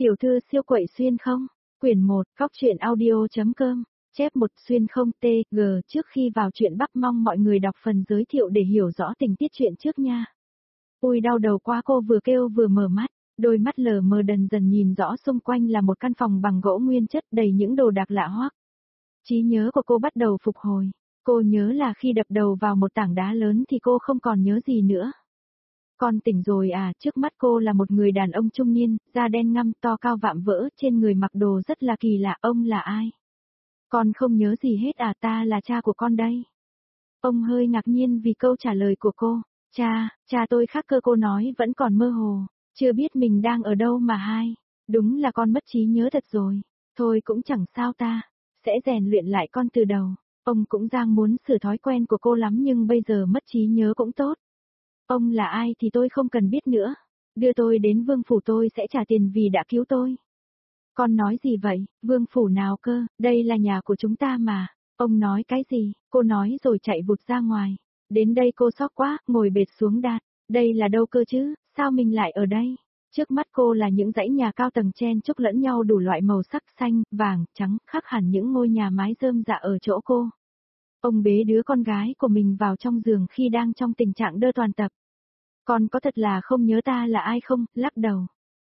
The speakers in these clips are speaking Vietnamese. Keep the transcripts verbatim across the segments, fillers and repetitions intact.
Tiểu thư siêu quậy xuyên không? Quyển một, Cóc truyện audio.com, chép một xuyên không T G. Trước khi vào chuyện Bắc mong mọi người đọc phần giới thiệu để hiểu rõ tình tiết chuyện trước nha. Ui đau đầu quá, cô vừa kêu vừa mở mắt, đôi mắt lờ mờ dần dần nhìn rõ xung quanh là một căn phòng bằng gỗ nguyên chất đầy những đồ đạc lạ hoắc. Trí nhớ của cô bắt đầu phục hồi, cô nhớ là khi đập đầu vào một tảng đá lớn thì cô không còn nhớ gì nữa. Con tỉnh rồi à? Trước mắt cô là một người đàn ông trung niên, da đen ngăm, to cao vạm vỡ, trên người mặc đồ rất là kỳ lạ. Ông là ai? Con không nhớ gì hết à? Ta là cha của con đây. Ông hơi ngạc nhiên vì câu trả lời của cô. Cha, cha tôi khác cơ, cô nói vẫn còn mơ hồ, chưa biết mình đang ở đâu mà hai. Đúng là con mất trí nhớ thật rồi. Thôi cũng chẳng sao, ta sẽ rèn luyện lại con từ đầu. Ông cũng đang muốn sửa thói quen của cô lắm, nhưng bây giờ mất trí nhớ cũng tốt. Ông là ai thì tôi không cần biết nữa. Đưa tôi đến vương phủ, tôi sẽ trả tiền vì đã cứu tôi. Con nói gì vậy? Vương phủ nào cơ? Đây là nhà của chúng ta mà. Ông nói cái gì? Cô nói rồi chạy vụt ra ngoài. Đến đây cô sốc quá, ngồi bệt xuống đát. Đây là đâu cơ chứ? Sao mình lại ở đây? Trước mắt cô là những dãy nhà cao tầng chen chúc lẫn nhau đủ loại màu sắc xanh, vàng, trắng, khác hẳn những ngôi nhà mái rơm rạ ở chỗ cô. Ông bế đứa con gái của mình vào trong giường khi đang trong tình trạng đơ toàn tập. Con có thật là không nhớ ta là ai không? Lắc đầu.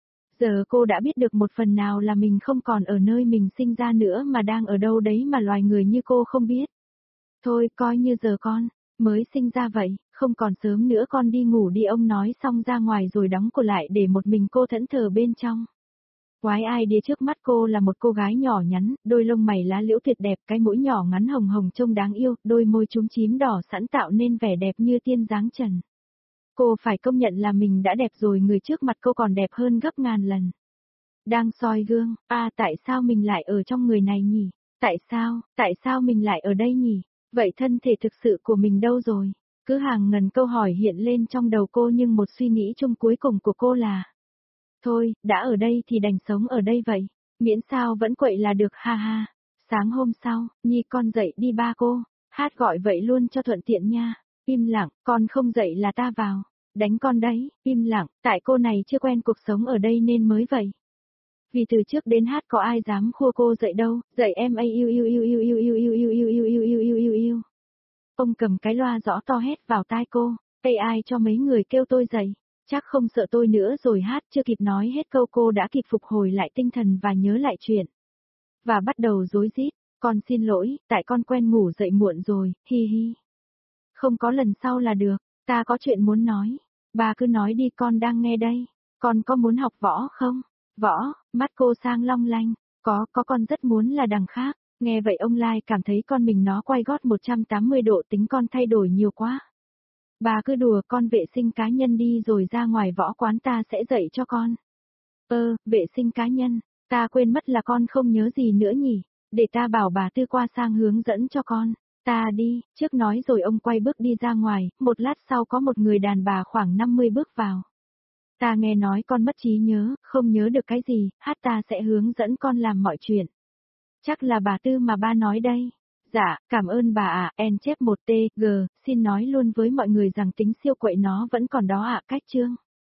Giờ cô đã biết được một phần nào là mình không còn ở nơi mình sinh ra nữa mà đang ở đâu đấy mà loài người như cô không biết. Thôi coi như giờ con mới sinh ra vậy, không còn sớm nữa, con đi ngủ đi, ông nói xong ra ngoài rồi đóng cửa lại để một mình cô thẫn thờ bên trong. Quái ai đi, trước mắt cô là một cô gái nhỏ nhắn, đôi lông mày lá liễu tuyệt đẹp, cái mũi nhỏ ngắn hồng hồng trông đáng yêu, đôi môi chúm chím đỏ sẵn tạo nên vẻ đẹp như tiên dáng trần. Cô phải công nhận là mình đã đẹp rồi, người trước mặt cô còn đẹp hơn gấp ngàn lần. Đang soi gương, à tại sao mình lại ở trong người này nhỉ? Tại sao, tại sao mình lại ở đây nhỉ? Vậy thân thể thực sự của mình đâu rồi? Cứ hàng ngàn câu hỏi hiện lên trong đầu cô, nhưng một suy nghĩ chung cuối cùng của cô là: thôi, đã ở đây thì đành sống ở đây vậy, miễn sao vẫn quậy là được, ha ha. Sáng hôm sau, Nhi con dậy đi, ba cô Hát gọi vậy luôn cho thuận tiện nha. Im lặng, con không dậy là ta vào đánh con đấy. Im lặng, tại cô này chưa quen cuộc sống ở đây nên mới vậy. Vì từ trước đến Hát có ai dám khua cô dậy đâu. Dậy em a yêu yêu yêu yêu yêu yêu yêu yêu yêu yêu yêu yêu yêu yêu yêu. Ông cầm cái loa rõ to hét vào tai cô. Ê, ai cho mấy người kêu tôi dậy? Chắc không sợ tôi nữa rồi. Hát chưa kịp nói hết câu cô đã kịp phục hồi lại tinh thần và nhớ lại chuyện. Và bắt đầu rối rít. Con xin lỗi, tại con quen ngủ dậy muộn rồi, hi hi. Không có lần sau là được, ta có chuyện muốn nói. Bà cứ nói đi, con đang nghe đây. Con có muốn học võ không? Võ, mắt cô sang long lanh. Có, có, con rất muốn là đằng khác. Nghe vậy ông Lai cảm thấy con mình nó quay gót một trăm tám mươi độ, tính con thay đổi nhiều quá. Bà cứ đùa, con vệ sinh cá nhân đi rồi ra ngoài võ quán ta sẽ dạy cho con. Ơ, vệ sinh cá nhân, ta quên mất là con không nhớ gì nữa nhỉ. Để ta bảo bà Tư qua sang hướng dẫn cho con. Ta đi, trước nói rồi ông quay bước đi ra ngoài, một lát sau có một người đàn bà khoảng năm mươi bước vào. Ta nghe nói con mất trí nhớ, không nhớ được cái gì, Hát ta sẽ hướng dẫn con làm mọi chuyện. Chắc là bà Tư mà ba nói đây. Dạ, cảm ơn bà ạ. En chép một T G, xin nói luôn với mọi người rằng tính siêu quậy nó vẫn còn đó ạ. Cách chương.